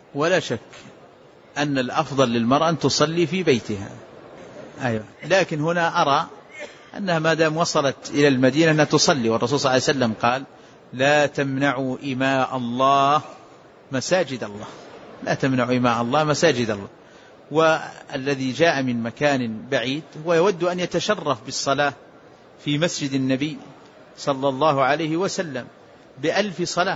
ولا شك أن الأفضل للمرأة أن تصلي في بيتها. أيوة. لكن هنا أرى أنها ما دام وصلت إلى المدينة أنها تصلي، والرسول صلى الله عليه وسلم قال لا تمنعوا إماء الله مساجد الله، لا تمنعوا إماء الله مساجد الله. والذي جاء من مكان بعيد هو يود أن يتشرف بالصلاة في مسجد النبي صلى الله عليه وسلم ب1000 صلاة،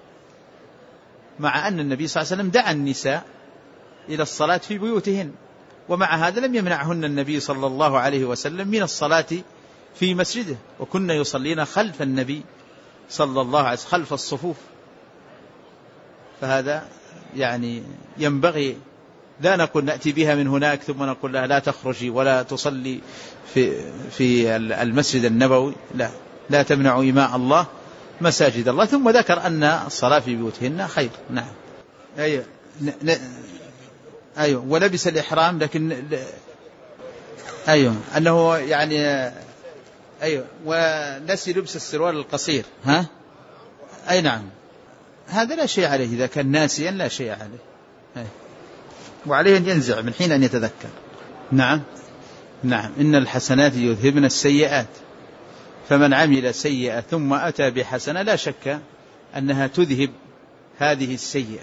مع أن النبي صلى الله عليه وسلم دعا النساء إلى الصلاة في بيوتهن، ومع هذا لم يمنعهن النبي صلى الله عليه وسلم من الصلاة في مسجده، وكنا يصلين خلف النبي صلى الله عليه وسلم خلف الصفوف. فهذا يعني ينبغي لا نقول نأتي بها من هناك ثم نقول لها لا تخرجي ولا تصلي في المسجد النبوي، لا تمنعوا إماء الله مساجد الله. ثم ذكر أن الصلاة في بيوتهن خير. نعم. أيوة. ولبس الإحرام، لكن أيوة أنه يعني أيوة ونسي لبس السروال القصير. أي نعم، هذا لا شيء عليه إذا كان ناسيا، لا شيء عليه. وعليه أن ينزع من حين أن يتذكر. نعم. إن الحسنات يذهبن السيئات، فمن عمل سيئة ثم أتى بحسنة لا شك أنها تذهب هذه السيئة.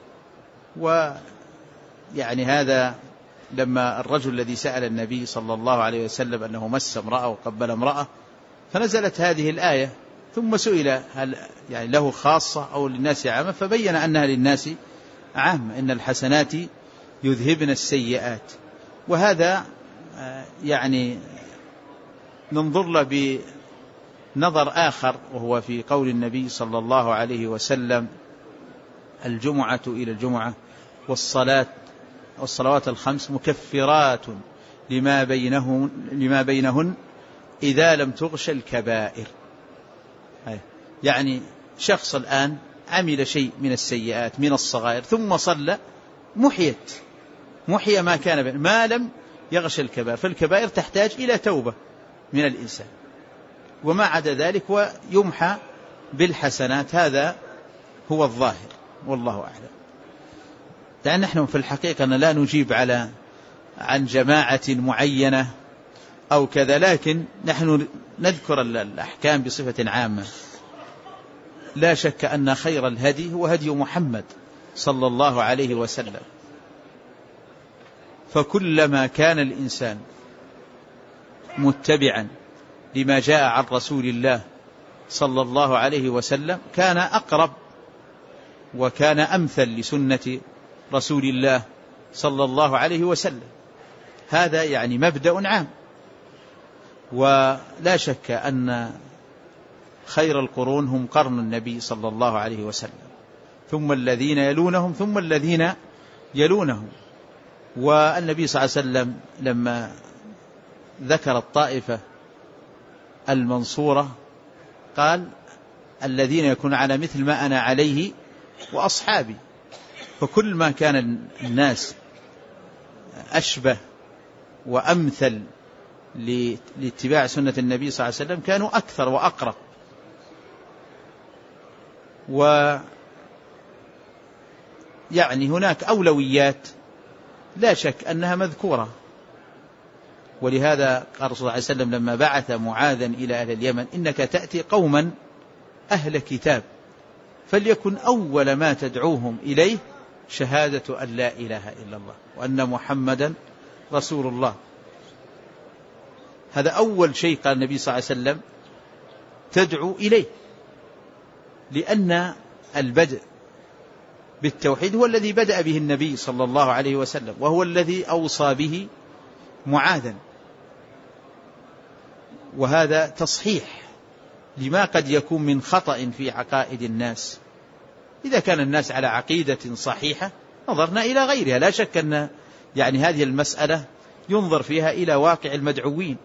ويعني هذا لما الرجل الذي سأل النبي صلى الله عليه وسلم أنه مس امرأة وقبل امرأة، فنزلت هذه الآية، ثم سئل هل يعني له خاصة أو للناس عامة، فبين أنها للناس عامة. إن الحسنات يذهبن السيئات. وهذا يعني ننظر له بنظر آخر، وهو في قول النبي صلى الله عليه وسلم الجمعة إلى الجمعة والصلوات الخمس مكفرات لما بينهن إذا لم تغش الكبائر. يعني شخص الآن عمل شيء من السيئات من الصغائر ثم صلى، محي ما كان ما لم يغش الكبائر، فالكبائر تحتاج إلى توبة من الإنسان، وما عدا ذلك ويمحى بالحسنات. هذا هو الظاهر والله أعلم. لأن نحن في الحقيقة لا نجيب عن جماعة معينة أو كذا، لكن نحن نذكر الأحكام بصفة عامة. لا شك أن خير الهدي هو هدي محمد صلى الله عليه وسلم، فكلما كان الإنسان متبعا لما جاء عن رسول الله صلى الله عليه وسلم كان أقرب وكان أمثل لسنة رسول الله صلى الله عليه وسلم. هذا يعني مبدأ عام. ولا شك أن خير القرون هم قرن النبي صلى الله عليه وسلم، ثم الذين يلونهم ثم الذين يلونهم. والنبي صلى الله عليه وسلم لما ذكر الطائفة المنصورة قال الذين يكون على مثل ما أنا عليه وأصحابي. فكل ما كان الناس أشبه وأمثل لاتباع سنة النبي صلى الله عليه وسلم كانوا أكثر وأقرب. ويعني هناك أولويات لا شك أنها مذكورة. ولهذا قال رسول الله صلى الله عليه وسلم لما بعث معاذا إلى أهل اليمن إنك تأتي قوما أهل كتاب فليكن أول ما تدعوهم إليه شهادة أن لا إله إلا الله وأن محمدا رسول الله. هذا أول شيء قال النبي صلى الله عليه وسلم تدعو إليه، لأن البدء بالتوحيد هو الذي بدأ به النبي صلى الله عليه وسلم، وهو الذي أوصى به معاذا. وهذا تصحيح لما قد يكون من خطأ في عقائد الناس. إذا كان الناس على عقيدة صحيحة نظرنا إلى غيرها. لا شك أن يعني هذه المسألة ينظر فيها إلى واقع المدعوين،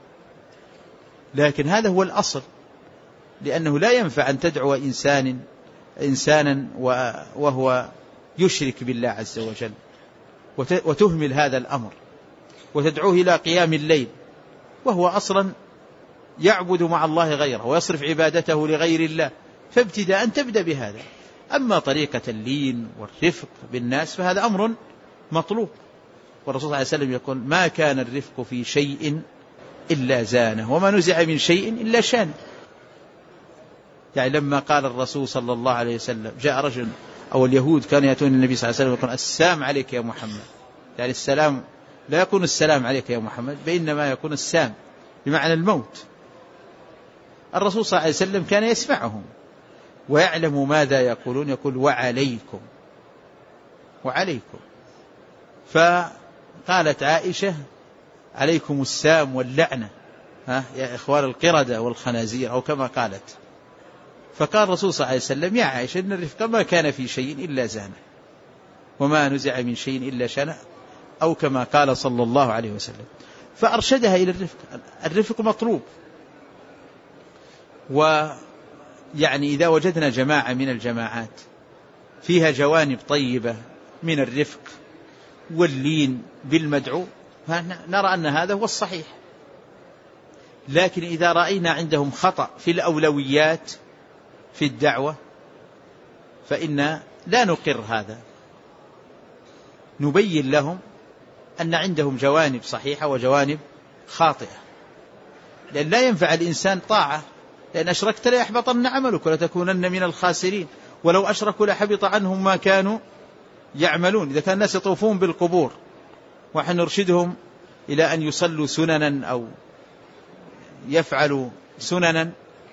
لكن هذا هو الأصل، لأنه لا ينفع أن تدعو إنسانا وهو يشرك بالله عز وجل وتهمل هذا الأمر وتدعوه إلى قيام الليل وهو أصلا يعبد مع الله غيره ويصرف عبادته لغير الله. فابتداء تبدأ بهذا. أما طريقة اللين والرفق بالناس فهذا أمر مطلوب. والرسول صلى الله عليه وسلم يقول: ما كان الرفق في شيء إلا زانه، وما نزع من شيء إلا شانه. يعني لما قال الرسول صلى الله عليه وسلم، جاء رجل أو اليهود كانوا يأتون النبي صلى الله عليه وسلم يقول: السلام عليك يا محمد. يعني السلام لا يكون السلام عليك يا محمد، بإنما يكون السام بمعنى الموت. الرسول صلى الله عليه وسلم كان يسمعهم ويعلم ماذا يقولون، يقول: وعليكم وعليكم. فقالت عائشة: عليكم السام واللعنة، يا إخوان القردة والخنازير، أو كما قالت. فقال الرسول صلى الله عليه وسلم: يا عائشة، إن الرفق ما كان في شيء إلا زانه، وما نزع من شيء إلا شانه، أو كما قال صلى الله عليه وسلم. فأرشدها إلى الرفق. الرفق مطلوب. ويعني إذا وجدنا جماعة من الجماعات فيها جوانب طيبة من الرفق واللين بالمدعو، فنرى أن هذا هو الصحيح. لكن إذا رأينا عندهم خطأ في الأولويات في الدعوة فإن لا نقر هذا، نبين لهم أن عندهم جوانب صحيحة وجوانب خاطئة. لأن لا ينفع الإنسان طاعة، لأن أشركت لا يحبطن عملك ولتكونن من الخاسرين، ولو أشركوا لحبط عنهم ما كانوا يعملون. إذا كان الناس يطوفون بالقبور ونحن نرشدهم إلى أن يصلوا سننا أو يفعلوا سننا،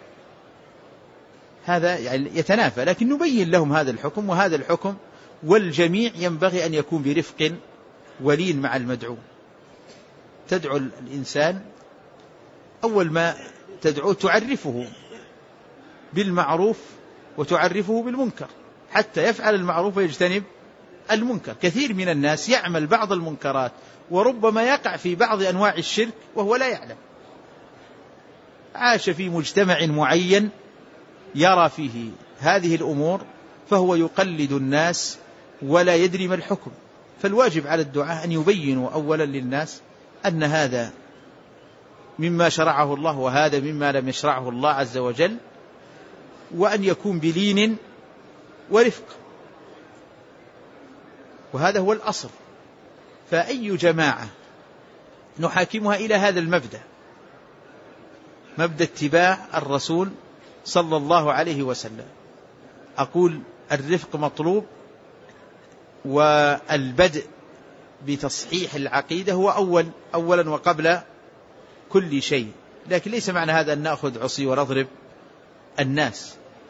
هذا يعني يتنافى. لكن نبين لهم هذا الحكم وهذا الحكم، والجميع ينبغي أن يكون برفق ولين مع المدعو. تدعو الإنسان، أول ما تدعو تعرفه بالمعروف وتعرفه بالمنكر حتى يفعل المعروف ويجتنب المنكر. كثير من الناس يعمل بعض المنكرات وربما يقع في بعض أنواع الشرك وهو لا يعلم. عاش في مجتمع معين يرى فيه هذه الأمور فهو يقلد الناس ولا يدري ما الحكم. فالواجب على الدعاة أن يبينوا أولا للناس أن هذا مما شرعه الله وهذا مما لم يشرعه الله عز وجل، وأن يكون بلين ورفق، وهذا هو الأصل. فأي جماعة نحاكمها إلى هذا المبدأ، مبدأ اتباع الرسول صلى الله عليه وسلم. أقول الرفق مطلوب، والبدء بتصحيح العقيدة هو أولا وقبل كل شيء. لكن ليس معنى هذا أن نأخذ عصي ونضرب الناس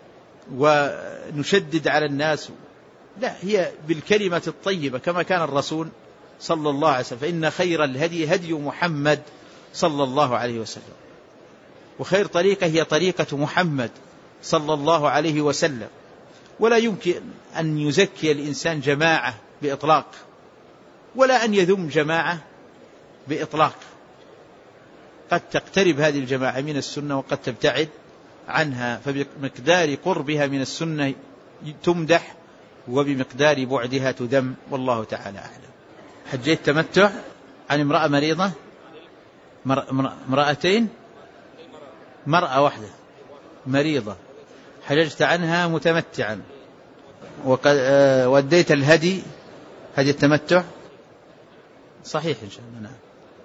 ونشدد على الناس، لا، هي بالكلمة الطيبة كما كان الرسول صلى الله عليه وسلم. فإن خير الهدي هدي محمد صلى الله عليه وسلم، وخير طريقة هي طريقة محمد صلى الله عليه وسلم. ولا يمكن أن يزكي الإنسان جماعة بإطلاق، ولا أن يذم جماعة بإطلاق. قد تقترب هذه الجماعة من السنة وقد تبتعد عنها، فبمقدار قربها من السنة تمدح وبمقدار بعدها تذم، والله تعالى أعلم. حجيت تمتع عن امرأة مريضة، امرأتين، مرأة واحدة مريضة، حججت عنها متمتعا، وقد وديت الهدي، هدي التمتع صحيح إن شاء الله. نعم.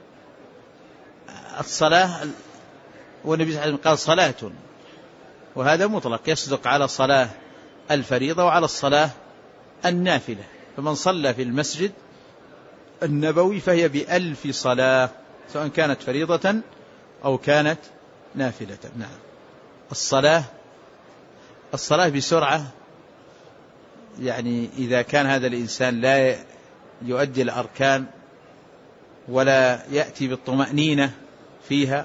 الصلاة، والنبي صلى الله عليه وسلم قال صلاة، وهذا مطلق يصدق على صلاة الفريضة وعلى الصلاة النافلة. فمن صلى في المسجد النبوي فهي ب1000 صلاة، سواء كانت فريضة أو كانت نافلة. نعم. الصلاة بسرعة، يعني إذا كان هذا الإنسان لا يؤدي الأركان ولا يأتي بالطمأنينة فيها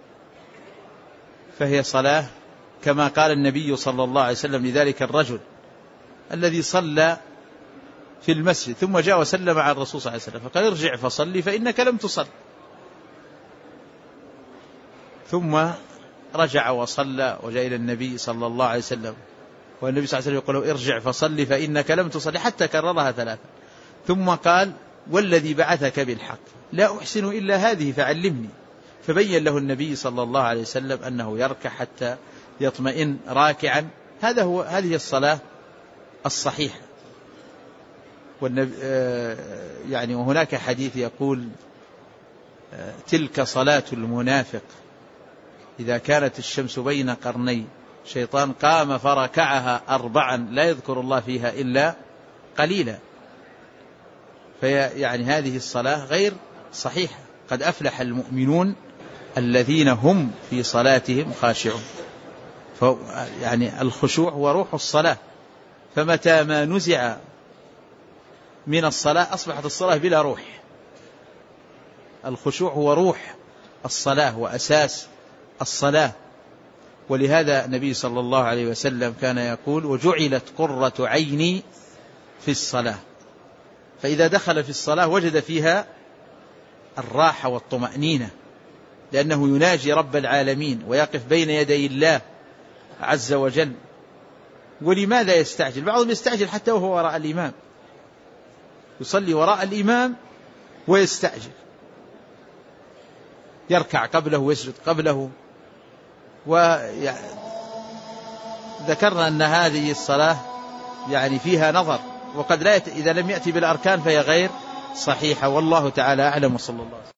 فهي صلاة كما قال النبي صلى الله عليه وسلم لذلك الرجل الذي صلى في المسجد ثم جاء وسلم على الرسول صلى الله عليه وسلم فقال: ارجع فصلي فإنك لم تصل. ثم رجع وصلى وجاء إلى النبي صلى الله عليه وسلم، والنبي صلى الله عليه وسلم يقول له: ارجع فصلي فإنك لم تصل، حتى كررها 3. ثم قال: والذي بعثك بالحق لا أحسن إلا هذه فعلمني. فبين له النبي صلى الله عليه وسلم أنه يركع حتى يطمئن راكعا. هذه الصلاة الصحيحة. يعني وهناك حديث يقول تلك صلاة المنافق إذا كانت الشمس بين قرني شيطان قام فركعها 4 لا يذكر الله فيها إلا قليلا. يعني هذه الصلاة غير صحيحة. قد أفلح المؤمنون الذين هم في صلاتهم خاشعون. يعني الخشوع هو روح الصلاة، فمتى ما نزع من الصلاة أصبحت الصلاة بلا روح. الخشوع هو روح الصلاة وأساس الصلاة. ولهذا النبي صلى الله عليه وسلم كان يقول وجعلت قرة عيني في الصلاة. فإذا دخل في الصلاة وجد فيها الراحة والطمأنينة، لأنه يناجي رب العالمين ويقف بين يدي الله عز وجل. ولماذا يستعجل؟ بعضهم يستعجل حتى وهو وراء الإمام، يصلي وراء الإمام ويستعجل، يركع قبله ويسجد قبله. وذكرنا أن هذه الصلاة يعني فيها نظر، وقد لا إذا لم يأتي بالأركان فهي غير صحيحة. والله تعالى أعلم، وصلى الله عليه وسلم.